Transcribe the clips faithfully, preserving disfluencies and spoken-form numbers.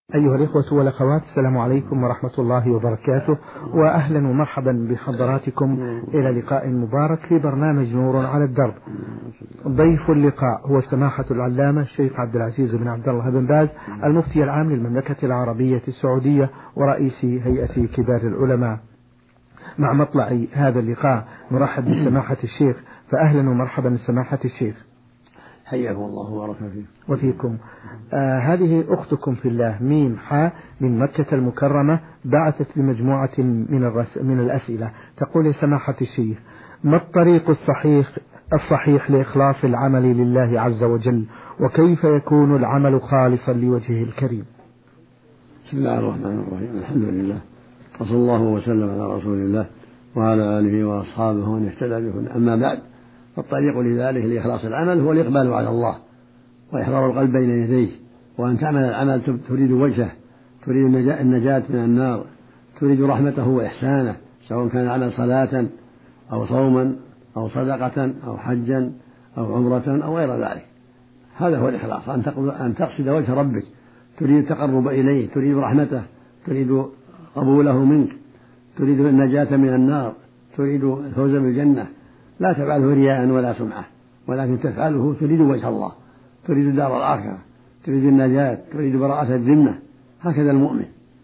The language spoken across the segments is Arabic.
أيها الإخوة والأخوات، السلام عليكم ورحمة الله وبركاته، وأهلا ومرحبا بحضراتكم إلى لقاء مبارك في برنامج نور على الدرب. ضيف اللقاء هو سماحة العلامة الشيخ عبد العزيز بن عبد الله بن باز، المفتي العام للمملكة العربية السعودية ورئيس هيئة كبار العلماء. مع مطلع هذا اللقاء نرحب بسماحة الشيخ، فأهلا ومرحبا بسماحة الشيخ. حياكم الله وبارك فيكم. وفيكم. آه هذه أختكم في الله ميم حاء من مكة المكرمة بعثت بمجموعة من, الرس من الأسئلة. تقول: يا سماحة الشيخ، ما الطريق الصحيح الصحيح لإخلاص العمل لله عز وجل، وكيف يكون العمل خالصا لوجهه الكريم؟ بسم الله الرحمن الرحيم، الحمد لله، وصلى الله وسلم على رسول الله وعلى آله وأصحابه ومن اهتدى بهداه. أما بعد، فالطريق لذلك لإخلاص العمل هو الإقبال على الله وإحضار القلب بين يديه، وأن تعمل العمل تريد وجهه، تريد النجاة من النار، تريد رحمته وإحسانه، سواء كان العمل صلاة أو صوما أو صدقة أو حجا أو عمرة أو غير ذلك. هذا هو الإخلاص، أن تقصد وجه ربك، تريد التقرب إليه، تريد رحمته، تريد قبوله منك، تريد النجاة من النار، تريد الفوز بالجنة. لا تفعله رياء ولا سمعة، ولكن تفعله تريد وجه الله، تريد دار الآخرة، تريد النجاة، تريد براءة الذمة. هكذا المؤمن.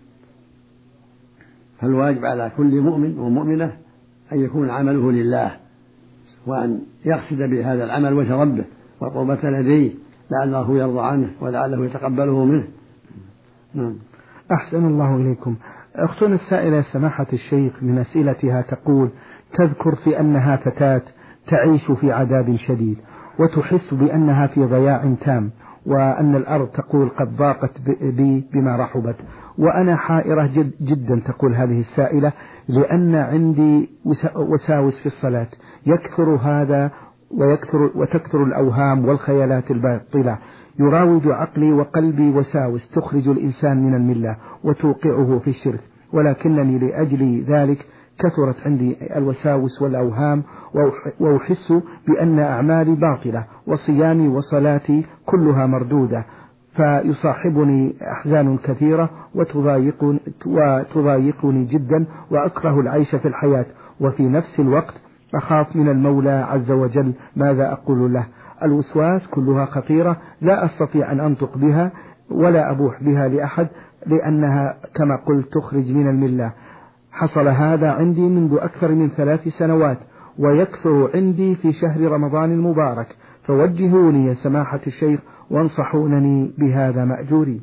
فالواجب على كل مؤمن ومؤمنة أن يكون عمله لله، وأن يقصد بهذا العمل وجه ربه والقربة لديه، لعله يرضى عنه ولعله يتقبله منه. نعم. أحسن الله إليكم. أختنا السائلة سماحة الشيخ من أسئلتها تقول: تذكر في أنها فتاة تعيش في عذاب شديد، وتحس بأنها في ضياع تام، وأن الأرض تقول قد ضاقت بي بما رحبت، وأنا حائرة جد جدا، تقول هذه السائلة، لأن عندي وساوس في الصلاة، يكثر هذا ويكثر وتكثر الأوهام والخيالات الباطلة، يراود عقلي وقلبي وساوس تخرج الإنسان من الملة وتوقعه في الشرك، ولكنني لأجل ذلك كثرت عندي الوساوس والأوهام، وأحس بأن أعمالي باطلة وصيامي وصلاتي كلها مردودة، فيصاحبني أحزان كثيرة وتضايقني, وتضايقني جدا، وأكره العيش في الحياة، وفي نفس الوقت أخاف من المولى عز وجل. ماذا أقول له؟ الوسواس كلها خطيرة، لا أستطيع أن أنطق بها ولا أبوح بها لأحد، لأنها كما قلت تخرج من الملة. حصل هذا عندي منذ أكثر من ثلاث سنوات، ويكثر عندي في شهر رمضان المبارك، فوجهوني يا سماحة الشيخ وانصحونني بهذا مأجوري.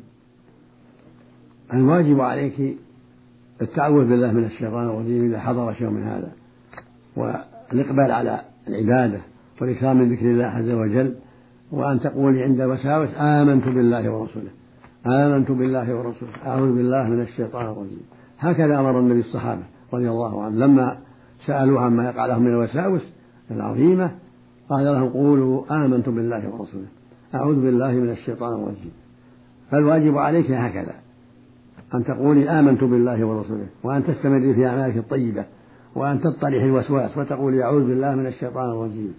الواجب عليك التعوذ بالله من الشيطان الرجيم إذا حضر شيء من هذا، والإقبال على العبادة والإكثار من ذكر الله عز وجل، وأن تقولي عند الوساوس: آمنت بالله ورسوله، آمنت بالله ورسوله، أعوذ بالله من الشيطان الرجيم. هكذا أمر النبي الصحابة رضي الله عنهم لما سألوه عما يقع لهم من الوساوس العظيمة، قال لهم: قولوا آمنت بالله ورسوله، أعوذ بالله من الشيطان الرجيم. فالواجب عليك هكذا، أن تقولي آمنت بالله ورسوله، وأن تستمري في أعمالك الطيبة، وأن تطرح الوسواس وتقولي أعوذ بالله من الشيطان الرجيم،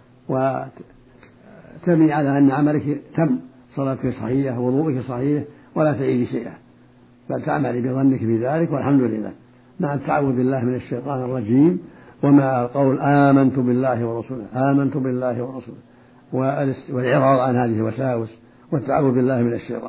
وتبني على أن عملك تم، صلاتك صحيحة ووضوءك صحيح، ولا تعيدي شيئا، بل تعملي بظنك بذلك، والحمد لله، مع التعوذ بالله من الشيطان الرجيم، ومع القول آمنت بالله ورسوله، آمنت بالله ورسوله، والإعراض عن هذه الوساوس والتعوذ بالله من الشيطان.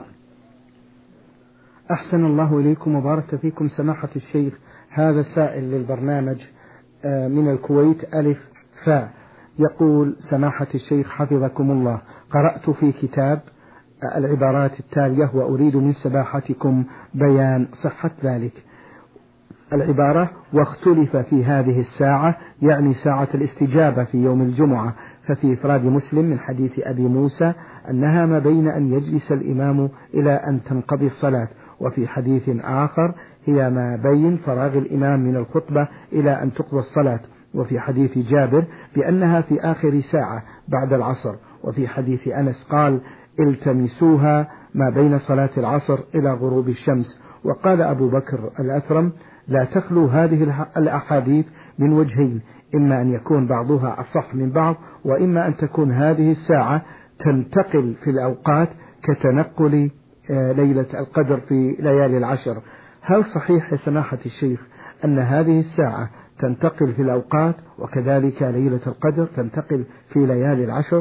أحسن الله إليكم وبارك فيكم سماحة الشيخ. هذا سائل للبرنامج من الكويت ألف فاء، يقول: سماحة الشيخ حفظكم الله، قرأت في كتاب العبارات التالية وأريد من سماحتكم بيان صحة ذلك. العبارة: واختلف في هذه الساعة، يعني ساعة الاستجابة في يوم الجمعة، ففي إفراد مسلم من حديث أبي موسى أنها ما بين أن يجلس الإمام إلى أن تنقضي الصلاة، وفي حديث آخر هي ما بين فراغ الإمام من الخطبة إلى أن تقضى الصلاة، وفي حديث جابر بأنها في آخر ساعة بعد العصر، وفي حديث أنس قال: التمسوها ما بين صلاة العصر إلى غروب الشمس. وقال أبو بكر الأثرم: لا تخلو هذه الأحاديث من وجهين، إما أن يكون بعضها أصح من بعض، وإما أن تكون هذه الساعة تنتقل في الأوقات كتنقل ليلة القدر في ليالي العشر، هل صحيح يا سماحة الشيخ أن هذه الساعة تنتقل في الأوقات وكذلك ليلة القدر تنتقل في ليالي العشر؟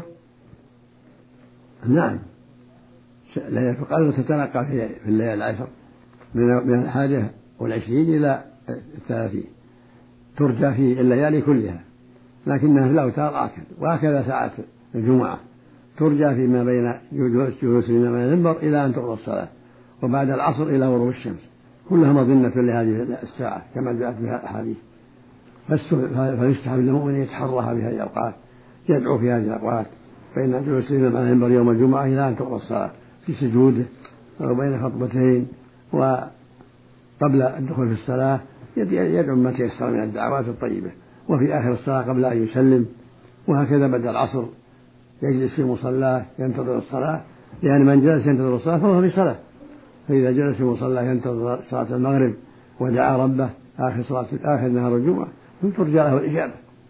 نعم، ليلة القدر تتنقل في الليالي العشر من الحادية والعشرين إلى الثلاثين، ترجى في الليالي كلها، لكنها في الأوتار آكد. وهكذا ساعة الجمعة ترجى فيما بين جلوس الإمام على المنبر إلى أن تقضى الصلاة، وبعد العصر إلى غروب الشمس، كلها مظنة لهذه الساعة كما جاءت بها الأحاديث. فيستحب للمؤمن يتحرها بهذه الأوقات، يدعو في هذه الأوقات بين جلوس الإمام على المنبر يوم الجمعة إلى أن تقضى الصلاة في سجوده أو بين خطبتين وقبل الدخول في الصلاة يدعو ما تيسر من الدعوات الطيبة، وفي آخر الصلاة قبل أن يسلم. وهكذا بعد العصر يجلس في مصلاه ينتظر الصلاة، لأن من جلس ينتظر الصلاة فهو في صلاة، فإذا جلس في مصلاه ينتظر صلاة المغرب ودعا ربه آخر صلاة آخر نهار الجمعة ترجى له الإجابة.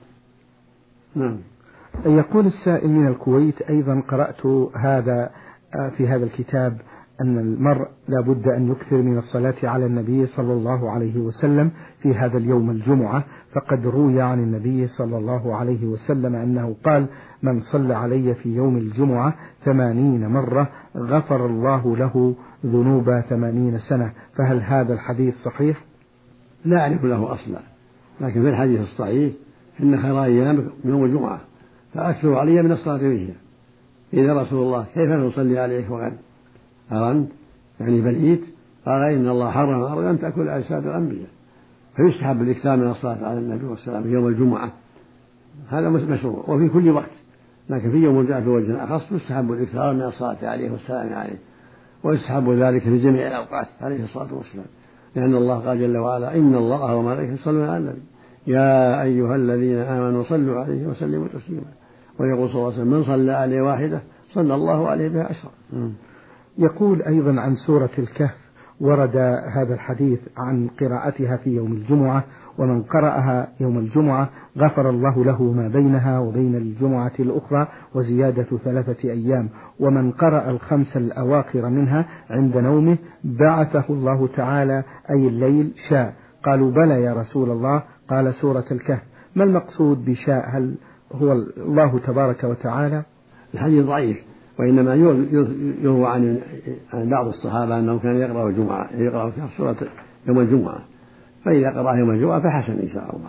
نعم. يقول السائل من الكويت أيضا: قرأت هذا في هذا الكتاب أن المرء لا بد أن يكثر من الصلاة على النبي صلى الله عليه وسلم في هذا اليوم الجمعة، فقد روي عن النبي صلى الله عليه وسلم أنه قال: من صلى علي في يوم الجمعة ثمانين مرة غفر الله له ذنوب ثمانين سنة، فهل هذا الحديث صحيح؟ لا أعرف له أصلا، لكن في الحديث الصحيح إن خير أيامكم يوم الجمعة فأكثروا علي من الصلاة فيها. إذا رسول الله كيف نصلي عليك وقد أرنت يعني بليت؟ قال: إن الله حرم أرض أن تأكل أجساد الأنبياء، فيستحب الإكثار من الصلاة على النبي والسلام في يوم الجمعة، هذا مشروع، وفي كل وقت، لكن في يوم الجمعة في وجه أخص يستحب الإكثار من الصلاة عليه والسلام عليه، ويستحب ذلك في جميع الأوقات عليه الصلاة والسلام، لأن الله قال جل وعلا: إن الله وملائكته يصلون على النبي يا أيها الذين آمنوا صلوا عليه وسلموا تسليما. ويقول صلى الله عليه وسلم: من صلى عليه واحدة صلى الله عليه بها عشرا. يقول أيضا عن سورة الكهف: ورد هذا الحديث عن قراءتها في يوم الجمعة، ومن قرأها يوم الجمعة غفر الله له ما بينها وبين الجمعة الأخرى وزيادة ثلاثة أيام، ومن قرأ الخمس الأواخر منها عند نومه بعثه الله تعالى أي الليل شاء. قالوا: بلى يا رسول الله. قال: سورة الكهف. ما المقصود بشاء؟ هل هو الله تبارك وتعالى؟ الحديث ضعيف، وإنما يروى عن عن بعض الصحابة أنه كان يقرأ الجمعة يقرأ سورة يوم الجمعة، فإذا قرأ يوم الجمعة فحسن إن شاء الله،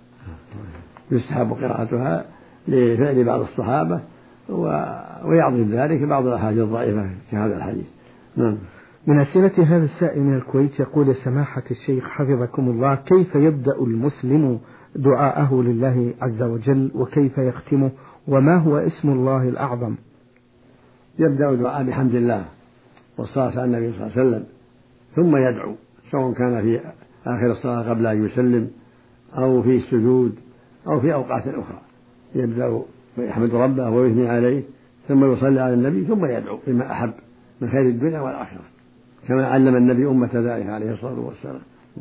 يستحب قراءتها لفعل بعض الصحابة، ويعظم ذلك بعض الأحاديث الضعيفة كهذا الحديث. نعم. من أسئلة هذا السائل من الكويت يقول: سماحة الشيخ حفظكم الله، كيف يبدأ المسلم دعاءه لله عز وجل وكيف يختمه، وما هو اسم الله الأعظم؟ يبدأ الدعاء بحمد الله والصلاة على النبي صلى الله عليه وسلم، ثم يدعو، سواء كان في آخر الصلاة قبل أن يسلم أو في السجود أو في أوقات أخرى. يبدأ يحمد ربه ويثني عليه، ثم يصلي على النبي، ثم يدعو بما أحب من خير الدنيا والآخرة، كما علم النبي أمة ذلك عليه الصلاة والسلام.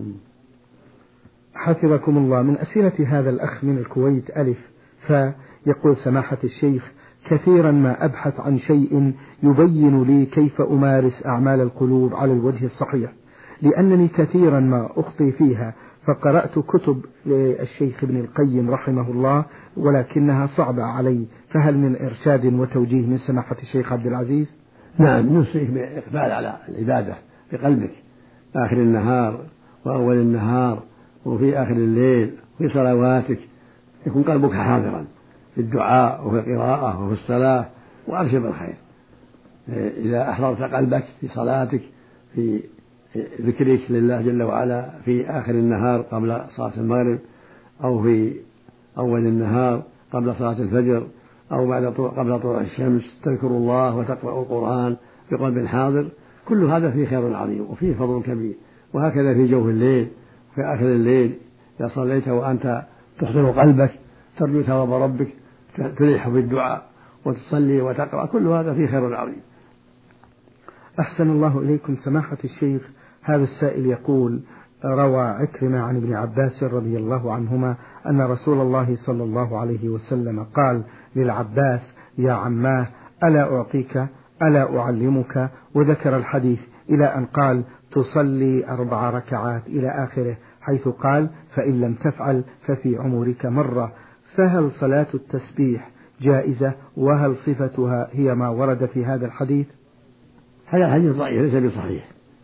حفظكم الله. من أسئلة هذا الأخ من الكويت ألف فيقول: سماحة الشيخ، كثيرا ما أبحث عن شيء يبين لي كيف أمارس أعمال القلوب على الوجه الصحيح، لأنني كثيرا ما أخطي فيها، فقرأت كتب للشيخ ابن القيم رحمه الله ولكنها صعبة علي، فهل من إرشاد وتوجيه من سماحة الشيخ عبد العزيز؟ نعم، نوصيك بالإقبال على العبادة بقلبك آخر النهار وأول النهار وفي آخر الليل في صلواتك، يكون قلبك حاضرا في الدعاء وفي القراءة وفي الصلاة، وأبشر بالخير. إذا أحضرت قلبك في صلاتك في ذكرك لله جل وعلا في آخر النهار قبل صلاة المغرب، أو في أول النهار قبل صلاة الفجر، أو بعد قبل طلوع الشمس، تذكر الله وتقرأ القرآن بقلب حاضر، كل هذا فيه خير عظيم وفيه فضل كبير. وهكذا في جوف الليل في آخر الليل إذا صليت وأنت تحضر قلبك ترجو ثواب ربك، تلح في الدعاء وتصلي وتقرأ، كل هذا فيه خير عظيم. أحسن الله إليكم سماحة الشيخ. هذا السائل يقول: روى عكرمة عن ابن عباس رضي الله عنهما أن رسول الله صلى الله عليه وسلم قال للعباس: يا عماه، ألا أعطيك ألا أعلمك، وذكر الحديث إلى أن قال تصلي أربع ركعات إلى آخره، حيث قال فإن لم تفعل ففي عمرك مرة. فهل صلاة التسبيح جائزة، وهل صفتها هي ما ورد في هذا الحديث؟ هذا الحديث ضعيف ليس بصحيح.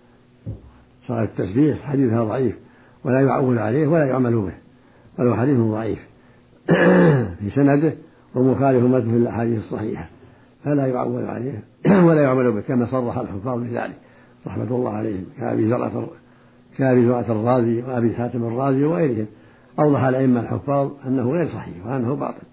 صلاة التسبيح حديثها ضعيف ولا يعول عليه ولا يعمل به، ولو حديث ضعيف في سنده ومخالف مثل الأحاديث الصحيحة، فلا يعول عليه ولا يعمل به، كما صرح الحفاظ بذلك رحمة الله عليهم كأبي زرعة كأبي زرعة الرازي وأبي حاتم الرازي وغيرهم. أوضح الأئمة الحفاظ أنه غير صحيح وأنه باطل.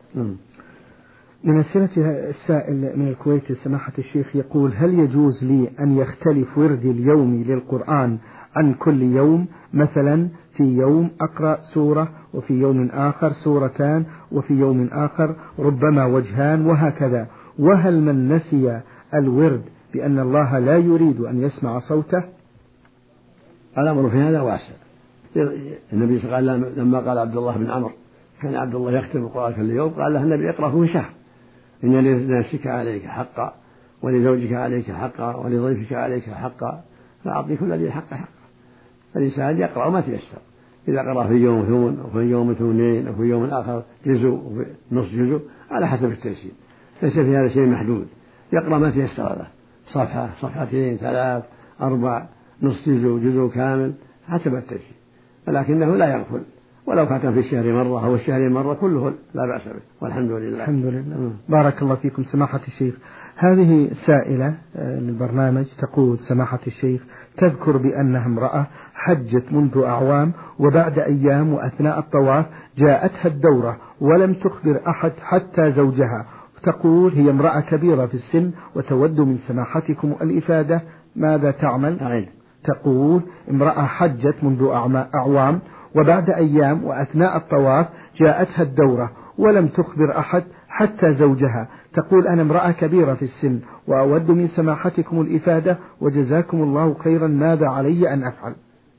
من أسئلة السائل من الكويت سماحة الشيخ يقول: هل يجوز لي أن يختلف وردي اليومي للقرآن عن كل يوم؟ مثلا في يوم أقرأ سورة، وفي يوم آخر سورتان، وفي يوم آخر ربما وجهان، وهكذا. وهل من نسي الورد بأن الله لا يريد أن يسمع صوته؟ الأمر في هذا واسع. النبي صلى الله عليه وسلم لما قال عبد الله بن عمرو كان عبد الله يختم القرآن كل يوم، قال له النبي اقرأه في شهر: إن لنفسك عليك حقا، ولزوجك عليك حقا، ولضيفك عليك حقا، فأعطي كل ذي حق حقا. فالإنسان يقرأ ما تيسر، إذا قرأ في يوم ثمن، أو في يوم ثمنين، أو في يوم آخر جزء، أو في نصف جزء، على حسب التيسير، ليس في هذا شيء محدود. يقرأ ما تيسر له، صفحة، صفحتين، ثلاث، أربع، نصف جزء، جزء كامل، حسب التيسير، ولكنه لا يغفل، ولو ختم في الشهر مرة أو الشهر مرة كله لا بأس به، والحمد لله. الحمد لله. م. بارك الله فيكم سماحة الشيخ. هذه سائلة للبرنامج تقول: سماحة الشيخ، تذكر بأنها امرأة حجت منذ أعوام، وبعد أيام وأثناء الطواف جاءتها الدورة ولم تخبر أحد حتى زوجها. تقول هي امرأة كبيرة في السن وتود من سماحتكم الإفادة، ماذا تعمل؟ أعيد. تقول امرأة حجت منذ أعوام، وبعد أيام وأثناء الطواف جاءتها الدورة ولم تخبر أحد حتى زوجها. تقول أنا امرأة كبيرة في السن وأود من سماحتكم الإفادة، وجزاكم الله خيرا، ماذا علي أن أفعل؟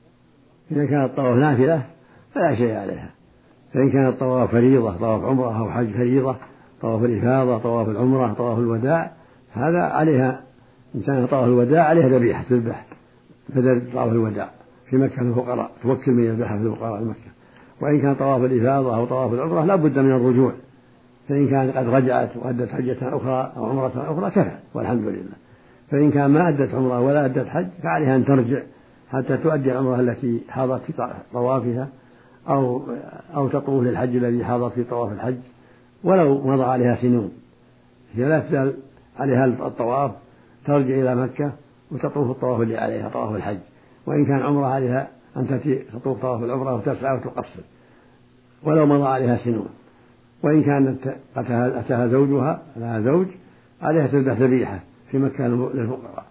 إذا كان الطواف نافلة فلا شيء عليها، فإن كان الطواف فريضة، طواف عمرة أو حج فريضة، طواف الإفاضة، طواف العمرة، طواف الوداع، هذا عليها، إن كان طواف الوداع عليها ذبيحة تذبح بدل طواف الوداع في مكة الفقراء، توكل من يذبحها في الفقراء مكة. وإن كان طواف الإفاضة أو طواف العمرة لا بد من الرجوع، فإن كان قد رجعت وأدت حجة أخرى أو عمرة أخرى كفى والحمد لله. فإن كان ما أدت عمرة ولا أدت حج فعليها أن ترجع حتى تؤدي العمرة التي حاضت في طوافها، أو أو تطوف للحج الذي حاضت في طواف الحج، ولو مضى عليها سنون هي لا تزال عليها الطواف، ترجع إلى مكة وتطوف الطواف اللي عليها طواف الحج. وإن كان عمرة عليها أن تأتي تطوف طواف العمرة وتسعى وتقصر ولو مضى عليها سنون. وإن كانت أتاها زوجها لها زوج عليها تذبح ذبيحة في مكة للفقراء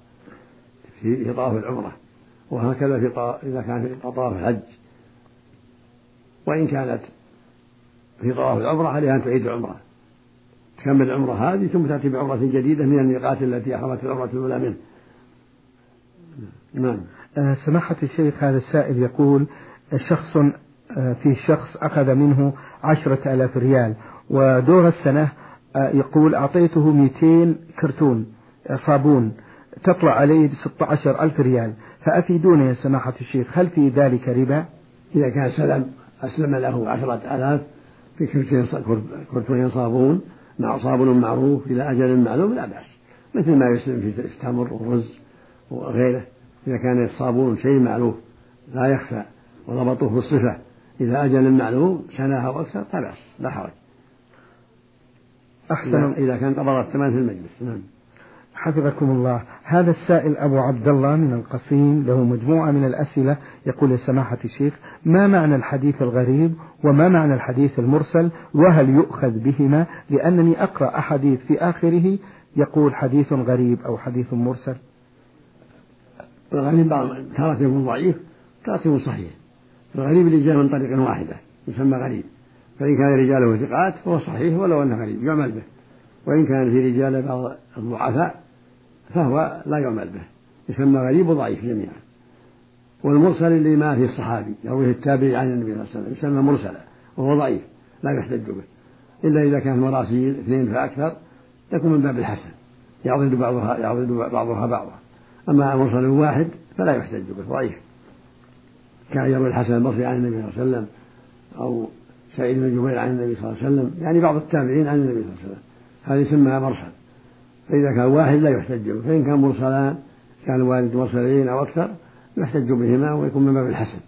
في طواف العمرة، وهكذا في طواف إذا كان في طواف الحج. وإن كانت في طواف العمرة عليها أن تعيد العمرة، تكمل العمرة هذه ثم تأتي بعمرة جديدة من الميقات التي أحرمت العمرة الأولى منه. نعم. أه سماحة الشيخ، هذا السائل يقول: شخص أه في شخص أخذ منه عشرة آلاف ريال، ودور السنة أه يقول أعطيته مئتين كرتون صابون تطلع عليه بستة عشر ألف ريال، فأفيدوني يا سماحة الشيخ، هل في ذلك ربا؟ إذا كان سلم أسلم له عشرة آلاف في كرتون صابون مع صابون معروف إلى أجل معلوم لا بأس، مثل ما يسلم في التمر والرز وغيره. إذا كان الصابون شيء معروف لا يخفى وضبطوه بالصفة إلى أجل معلوم سنة أو أكثر لا بأس، لا حرج. أحسن. إذا كان قبض الثمن في المجلس. نعم. حفظكم الله. هذا السائل أبو عبد الله من القصيم له مجموعة من الأسئلة، يقول: يا سماحة الشيخ، ما معنى الحديث الغريب وما معنى الحديث المرسل، وهل يؤخذ بهما؟ لأنني أقرأ أحاديث في آخره يقول حديث غريب أو حديث مرسل. الغريب تارة يكون ضعيف تارة يكون صحيح. الغريب اللي جاء من طريق واحدة يسمى غريب، فإن كان رجاله ثقات فهو صحيح ولو أنه غريب يعمل به، وإن كان في رجال بعض الضعفاء فهو لا يعمل به، يسمى غريب وضعيف جميعا. والمرسل اللي ما فيه الصحابي يرويه التابعي عن النبي صلى الله عليه وسلم يسمى مرسلا وهو ضعيف لا يحتج به، إلا إذا كان مراسيل اثنين فأكثر تكون من باب الحسن. يعضد بعضها يعضد بعضها بعضا. أما مرسل واحد فلا يحتج به، ضعيف. كان يروي الحسن البصري عن النبي صلى الله عليه وسلم أو سعيد بن جبير عن النبي صلى الله عليه وسلم، يعني بعض التابعين عن النبي صلى الله عليه وسلم، هذه يسمى مرسل. فإذا كان واحد لا يحتج به، فإن كان مرسلان كان الوالد مرسلين أو أكثر يحتج بهما ويكون من باب الحسن.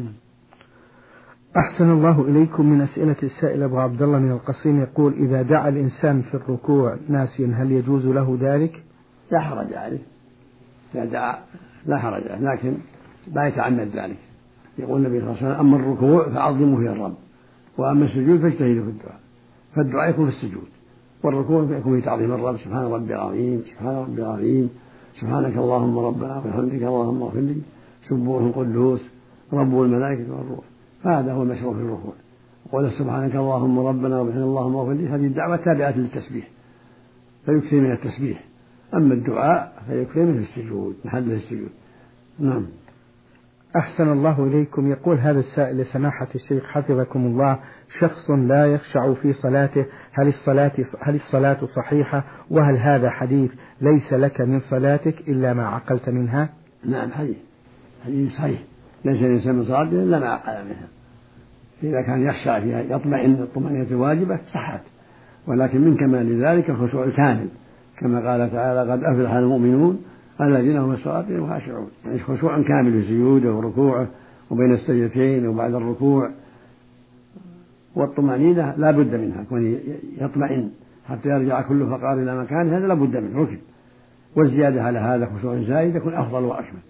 أحسن الله إليكم. من أسئلة السائل أبو عبد الله من القصيم يقول: إذا دعا الإنسان في الركوع ناسيا هل يجوز له ذلك؟ لا حرج عليه إذا دعا، لا حرج عليه، لكن لا يتعمد ذلك. يقول النبي صلى الله عليه وسلم: أما الركوع فعظموا فيه الرب، وأما السجود فاجتهدوا في الدعاء. فالدعاء يكون في السجود، والركوع يكون في تعظيم الرب: سبحان ربي العظيم، سبحان ربي العظيم، سبحانك اللهم ربنا وبحمدك اللهم اغفر لي، سبوح قدوس رب الملائكة والروح. فهذا هو المشروع في الركوع. وقال: سبحانك اللهم ربنا وبحمدك اللهم اغفر لي، هذه الدعوة تابعة للتسبيح فيكثر من التسبيح. أما الدعاء فيكثر منه السجود، محل السجود. نعم. أحسن الله إليكم. يقول هذا السائل لسماحة الشيخ حفظكم الله: شخص لا يخشع في صلاته، هل الصلاة هل الصلاة صحيحة؟ وهل هذا حديث ليس لك من صلاتك إلا ما عقلت منها؟ نعم، حديث حديث صحيح: ليس الإنسان من صلاته إلا ما عقل منها. إذا كان يخشع فيها يطمئن الطمأنينة الواجبة صحت، ولكن من كمال ذلك الخشوع الكامل، كما قال تعالى: قد أفلح المؤمنون الذين هم في صلاتهم خاشعون. يعني خشوع كامل في سجوده وركوعه وبين السجدتين وبعد الركوع. والطمأنينة لا بد منها، كون يطمئن حتى يرجع كل فقار إلى مكانه، هذا لا بد منه، ركن. والزيادة على هذا خشوع زائد يكون أفضل وأكمل.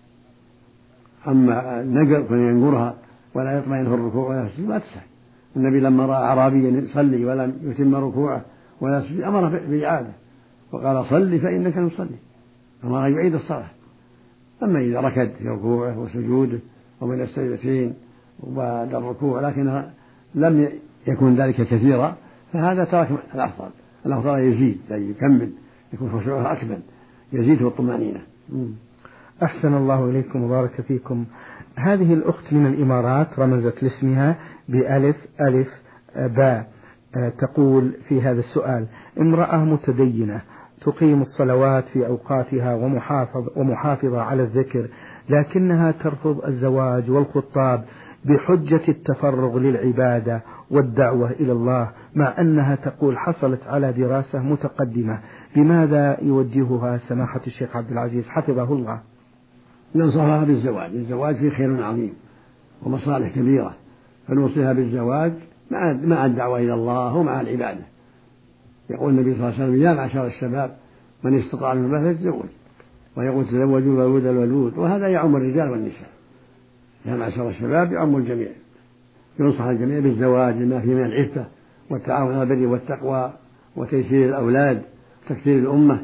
أما النقر كون ينقرها ولا يطمئن في الركوع ولا في السجود ما تسهل. النبي لما رأى أعرابيا يصلي ولم يتم ركوعه ولا سجود أمره بإعادة وقال: صلي فإنك تصلي، أمره يعيد الصلاة. أما إذا ركض في ركوعه وسجوده وبين السجدتين وبعد الركوع لكن لم يكن ذلك كثيرا، فهذا ترك الأفضل. الأفضل يزيد، يعني يكمل، يكون خشوعه أكمل، يزيد في الطمأنينة. أحسن الله إليكم وبارك فيكم. هذه الأخت من الإمارات رمزت لاسمها بألف ألف باء، تقول في هذا السؤال: امرأة متدينة تقيم الصلوات في أوقاتها ومحافظ ومحافظة على الذكر، لكنها ترفض الزواج والخطاب بحجة التفرغ للعبادة والدعوة إلى الله، مع أنها تقول حصلت على دراسة متقدمة. بماذا يوجهها سماحة الشيخ عبد العزيز حفظه الله؟ ننصحها بالزواج. الزواج فيه خير عظيم ومصالح كبيرة، فنوصيها بالزواج مع الدعوة إلى الله ومع العبادة. يقول النبي صلى الله عليه وسلم: يا معشر الشباب من استطاع منكم الباءة فليتزوج، ويقول: تزوجوا الودود الودود. وهذا يعم الرجال والنساء، يا معشر الشباب يعم الجميع. ينصح الجميع بالزواج لما فيه من العفة والتعاون على البر والتقوى وتيسير الأولاد وتكثير الأمة.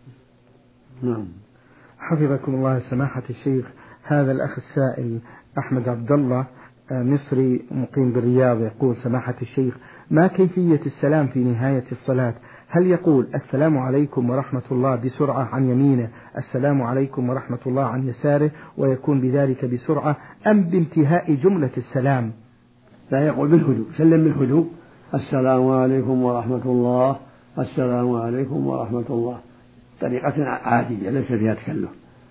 نعم. حفظكم الله سماحة الشيخ. هذا الأخ السائل أحمد عبد الله مصري مقيم بالرياض يقول: سماحة الشيخ، ما كيفية السلام في نهاية الصلاة؟ هل يقول السلام عليكم ورحمة الله بسرعة عن يمينه، السلام عليكم ورحمة الله عن يساره، ويكون بذلك بسرعة، أم بانتهاء جملة السلام؟ لا، يقول بالهدوء، سلم بالهدوء: السلام عليكم ورحمة الله، السلام عليكم ورحمة الله، طريقة عادية ليس فيها تكلف.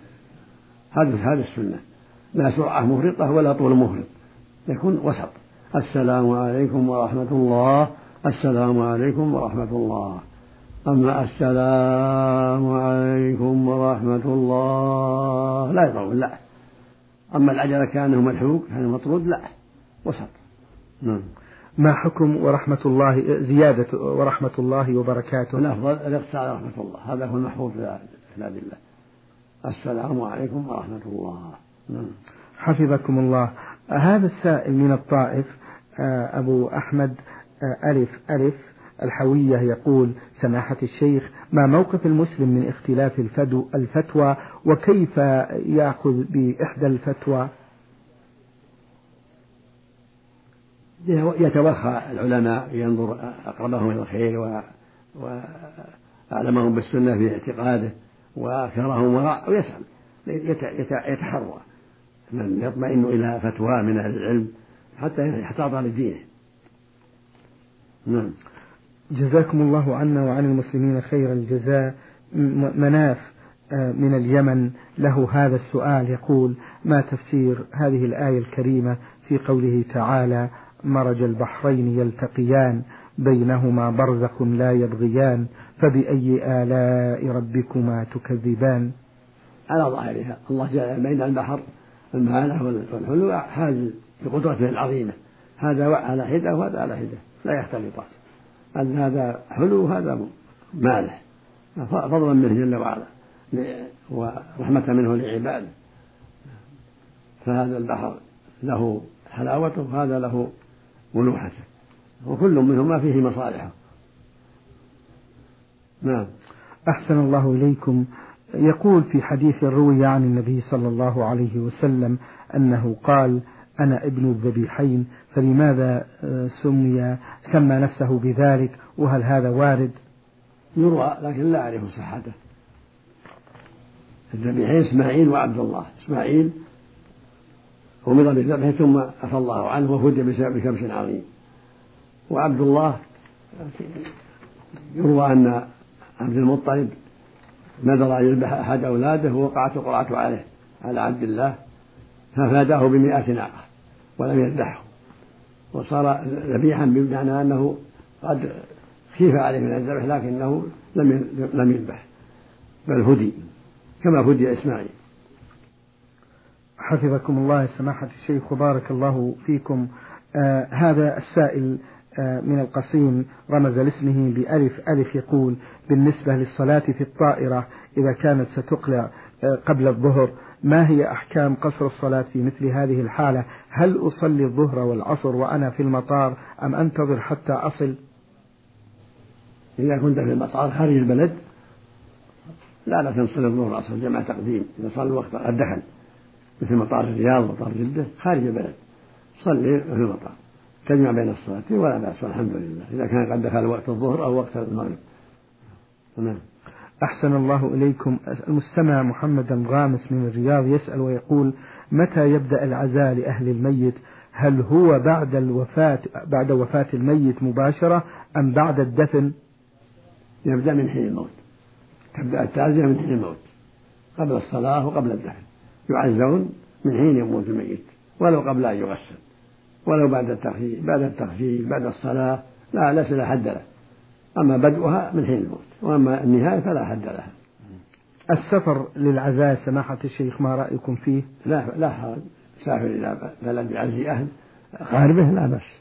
هذا هذا السنة، لا سرعة مفرطة ولا طول مفرط، يكون وسط: السلام عليكم ورحمة الله، السلام عليكم ورحمة الله. أما السلام عليكم ورحمة الله لا يطول، لا. أما العجلة كأنه ملحوق كأنه مطرود، لا، وسط. نعم. ما حكم ورحمة الله زيادة ورحمة الله وبركاته؟ الأفضل الاقتصار على رحمة الله، هذا هو المحفوظ في كتاب الله: السلام عليكم ورحمة الله. نعم. حفظكم الله. هذا السائل من الطائف أبو أحمد ألف ألف الحوية يقول: سماحة الشيخ، ما موقف المسلم من اختلاف الفتوى، وكيف يأخذ بإحدى الفتوى؟ يتوخى العلماء، ينظر أقربهم إلى الخير وأعلمهم بالسنة في اعتقاده وأكثرهم وراء، ويسأل يتحرى من يطمئن إلى فتوى من أهل العلم حتى يحتاط لدينه. نعم. جزاكم الله عنا وعن المسلمين خير الجزاء. مناف من اليمن له هذا السؤال، يقول: ما تفسير هذه الآية الكريمة في قوله تعالى: مرج البحرين يلتقيان بينهما برزخ لا يبغيان فبأي آلاء ربكما تكذبان؟ على ظاهرها الله جعل بين البحر المهانة والحلو حاجز بقدرته العظيمة، هذا على حدة وهذا على حدة لا يختلطان، أن هذا حلو وهذا مالح، فضلا منه جل وعلا ورحمة منه لعباده. فهذا البحر له حلاوته وهذا له ملوحته، وكل منهما فيه مصالحه. نعم. أحسن الله إليكم. يقول في حديث روي عن النبي صلى الله عليه وسلم أنه قال: أنا ابن الذبيحين، فلماذا سمي سمى نفسه بذلك، وهل هذا وارد؟ يروى لكن لا أعرف صحته. الذبيحين إسماعيل وعبد الله. إسماعيل أمر بالذبح ثم عفى الله عنه وفدي بكبش عظيم، وعبد الله يروى أن عبد المطلب نذر أن يذبح أحد أولاده ووقعت القرعة عليه على عبد الله ففاداه بمئة ناقة ولم يذبحه، وصار ذبيحا بمعنى أنه قد خيف عليه من الذبح لكنه لم لم يذبح بل فدي كما فدي إسماعيل. حفظكم الله سماحة الشيخ وبارك الله فيكم. آه هذا السائل آه من القصيم رمز لاسمه بألف ألف، يقول: بالنسبة للصلاة في الطائرة إذا كانت ستقلع آه قبل الظهر، ما هي أحكام قصر الصلاة في مثل هذه الحالة؟ هل أصلي الظهر والعصر وأنا في المطار أم أنتظر حتى أصل؟ إذا كنت في المطار خارج البلد لا بأس أن تصلي الظهر والعصر جمع تقديم، إذا صلى الوقت قد دخل مثل مطار الرياض ومطار جدة خارج البلد صلي في المطار تجمع بين الصلاتين ولا بأس والحمد لله، إذا كان قد دخل وقت الظهر أو وقت المغرب. نعم. أحسن الله إليكم. المستمع محمد غامس من الرياض يسأل ويقول: متى يبدأ العزاء لأهل الميت؟ هل هو بعد الوفاة بعد وفاة الميت مباشرة أم بعد الدفن؟ يبدأ من حين الموت، تبدأ التعزية من حين الموت قبل الصلاة وقبل الدفن، يعزون من حين يموت الميت ولو قبل أن يغسل، ولو بعد التغسيل بعد التغسيل بعد الصلاة لا ليس لا حد له، أما بدءها من حين الموت وأما النهاية فلا حد لها. السفر للعزاء سماحة الشيخ ما رأيكم فيه؟ لا لا حرج، سافر إلى بلد يعزي أهل قاربه لا بأس،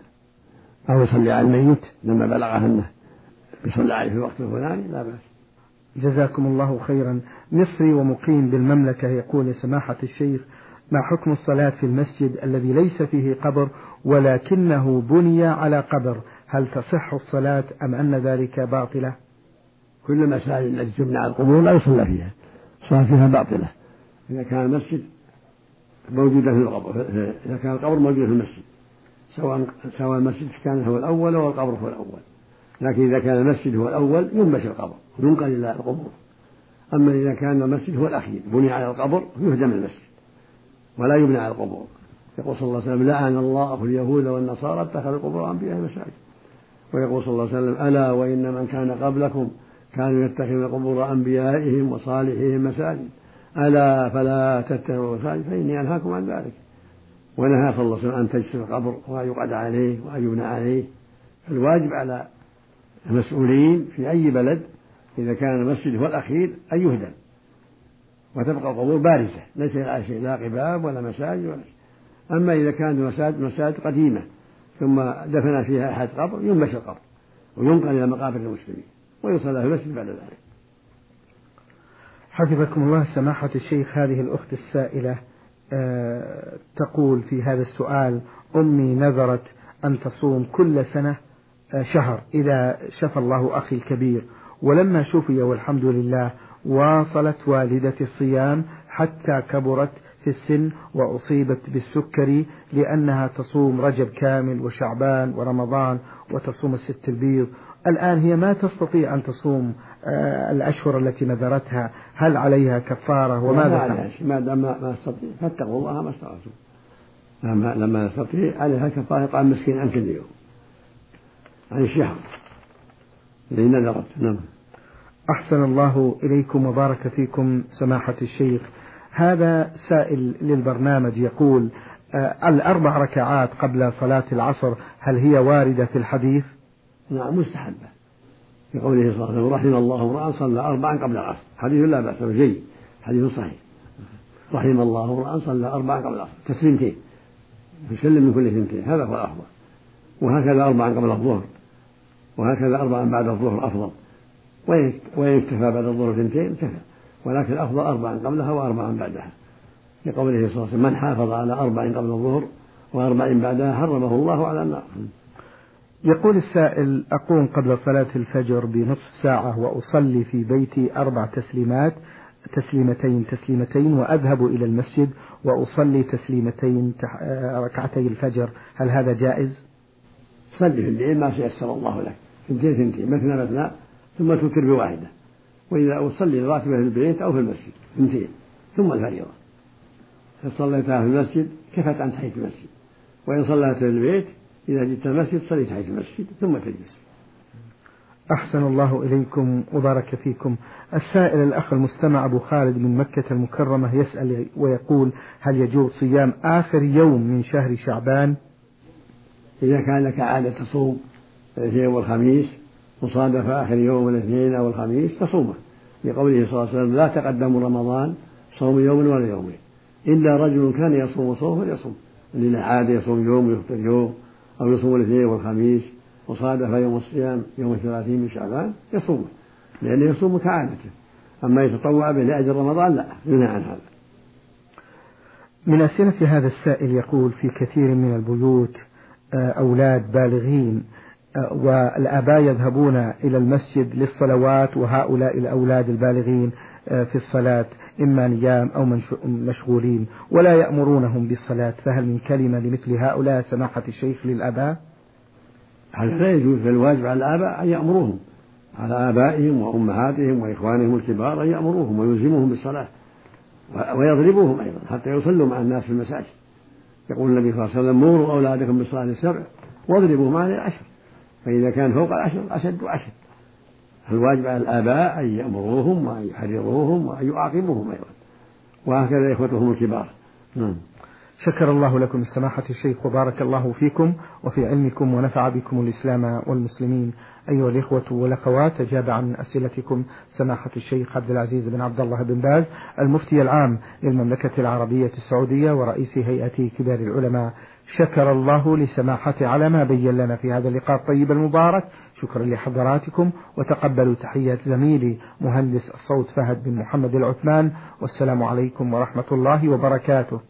أو يصلي على الميت لما بلغه أنه يصلى عليه في الوقت الفلاني لا بأس. جزاكم الله خيرا. مصري ومقيم بالمملكة يقول: يا سماحة الشيخ، ما حكم الصلاة في المسجد الذي ليس فيه قبر ولكنه بني على قبر؟ هل تصح الصلاة أم أن ذلك باطلة؟ كل المساجد التي تبنى على القبور لا يصلى فيها، الصلاة فيها باطلة إذا كان المسجد موجودة في القبر، إذا كان القبر موجود في المسجد، سواء سواء المسجد كان هو الأول أو القبر هو الأول، لكن إذا كان المسجد هو الأول ينبش القبر وينقل إلى القبور، أما إذا كان المسجد هو الأخير بني على القبر يهدم المسجد ولا يبنى على القبور. يقول صلى الله عليه وسلم: لعن الله اليهود والنصارى اتخذوا القبور أنبياء مساجد. ويقول صلى الله عليه وسلم: ألا وإن من كان قبلكم كانوا يتخذون قبور أنبيائهم وصالحهم مساجد، ألا فلا تتخذوا مساجد فإني أنهاكم عن ذلك. ونهى صلى الله عليه وسلم أن تجسر القبر وأن يقعد عليه وأن يبنى عليه. الواجب على المسؤولين في أي بلد إذا كان المسجد هو الأخير أن يهدم وتبقى القبور بارزة ليس لها شيء، لا قباب ولا مساجد ولا شيء. أما إذا كانت مساجد مساجد قديمة ثم دفن فيها أحد قبر ينبش القبر وينقل إلى مقابر المسلمين ويصلى في المسجد بعد ذلك. حفظكم الله سماحة الشيخ. هذه الأخت السائلة أه تقول في هذا السؤال: أمي نذرت أن تصوم كل سنة شهر إذا شفى الله أخي الكبير، ولما شفي والحمد لله واصلت والدتي الصيام حتى كبرت في السن وأصيبت بالسكري لأنها تصوم رجب كامل وشعبان ورمضان وتصوم الست البيض. الآن هي ما تستطيع أن تصوم الأشهر التي نذرتها، هل عليها كفارة وماذا تفعل؟ ما دام ما تستطيع فاتقوا الله ما استطعتم، لما تستطيع عليها كفارة إطعام مسكين عن كل يوم عن الشهر الذي نذرت. نعم. أحسن الله إليكم وبارك فيكم سماحة الشيخ. هذا سائل للبرنامج يقول آه الأربع ركعات قبل صلاة العصر هل هي واردة في الحديث؟ نعم مستحبة، لقوله صلى الله عليه وسلم رحم الله امرأ صلى أربعا قبل العصر، حديث لا بأس به جيد، حديث صحيح. رحم الله امرأ صلى أربعا قبل العصر، تسليمتين يسلم من كل ثنتين، هذا هو الأفضل. وهكذا أربعا قبل الظهر، وهكذا أربعا بعد الظهر أفضل، وإن اكتفى بعد الظهر ثنتين كفى، ولكن الأفضل أربعا قبلها وأربعا بعدها، لقوله صلى الله عليه وسلم من حافظ على أربع قبل الظهر وأربع بعدها حرمه الله على النار. يقول السائل أقوم قبل صلاة الفجر بنصف ساعة وأصلي في بيتي أربع تسليمات تسليمتين تسليمتين وأذهب إلى المسجد وأصلي تسليمتين ركعتي الفجر، هل هذا جائز؟ صلي في الليل ما سيسر الله لك، ثنتين ثنتين مثنى مثنى ثم توتر بواحدة، وإذا أصلي الراتبة في البيت أو في المسجد ثنتين ثم الفريضة، إن صليتها في المسجد كفت عن تحية المسجد، وإن صليتها في البيت إذا جئت المسجد صلي تحية المسجد ثم تجلس. أحسن الله إليكم وبارك فيكم. السائل الأخ المستمع أبو خالد من مكة المكرمة يسأل ويقول هل يجوز صيام آخر يوم من شهر شعبان؟ إذا كان لك عادة تصوم الاثنين والخميس وصادف آخر يوم الاثنين أو الخميس تصومه، لقوله صلى الله عليه وسلم لا تقدموا رمضان صوم يوم ولا يومين إلا رجل كان يصوم صوم فليصوم، اللي له عادة يصوم يوم ويفطر يوم أو يصوم الاثنين والخميس وصادف يوم الصيام يوم الثلاثين من شعبان يصومه، لأنه يصوم كعادته، أما يتطوع به لأجل رمضان لا، ينهى عن هذا. من أسئلة هذا السائل يقول في كثير من البيوت أولاد بالغين والآباء يذهبون إلى المسجد للصلوات، وهؤلاء الأولاد البالغين في الصلاة إما نيام أو مشغولين ولا يأمرونهم بالصلاة، فهل من كلمة لمثل هؤلاء سماحة الشيخ للآباء؟ هذا لا يجوز، فالواجب على الآباء أن يأمروهم، على آبائهم وأمهاتهم وإخوانهم الكبار أن يأمروهم ويلزموهم بالصلاة ويضربوهم أيضا حتى يصلوا مع الناس في المساجد. يقول النبي صلى الله عليه وسلم مروا أولادكم بالصلاة السبع واضربوهم على العشر، فإذا كان فوق العشر أشد وأشد. الواجب على الآباء أن يأمروهم وأن يحرروهم وأن يعاقبوهم أيضا، وهكذا إخوتهم الكبار. نعم. شكر الله لكم سماحة الشيخ وبارك الله فيكم وفي علمكم ونفع بكم الإسلام والمسلمين. أيها الإخوة والأخوات، أجاب عن أسئلتكم سماحة الشيخ عبد العزيز بن عبد الله بن باز المفتي العام للمملكة العربية السعودية ورئيس هيئة كبار العلماء. شكر الله لسماحته على ما بين لنا في هذا اللقاء الطيب المبارك. شكرا لحضراتكم، وتقبلوا تحية زميلي مهندس الصوت فهد بن محمد العثمان، والسلام عليكم ورحمة الله وبركاته.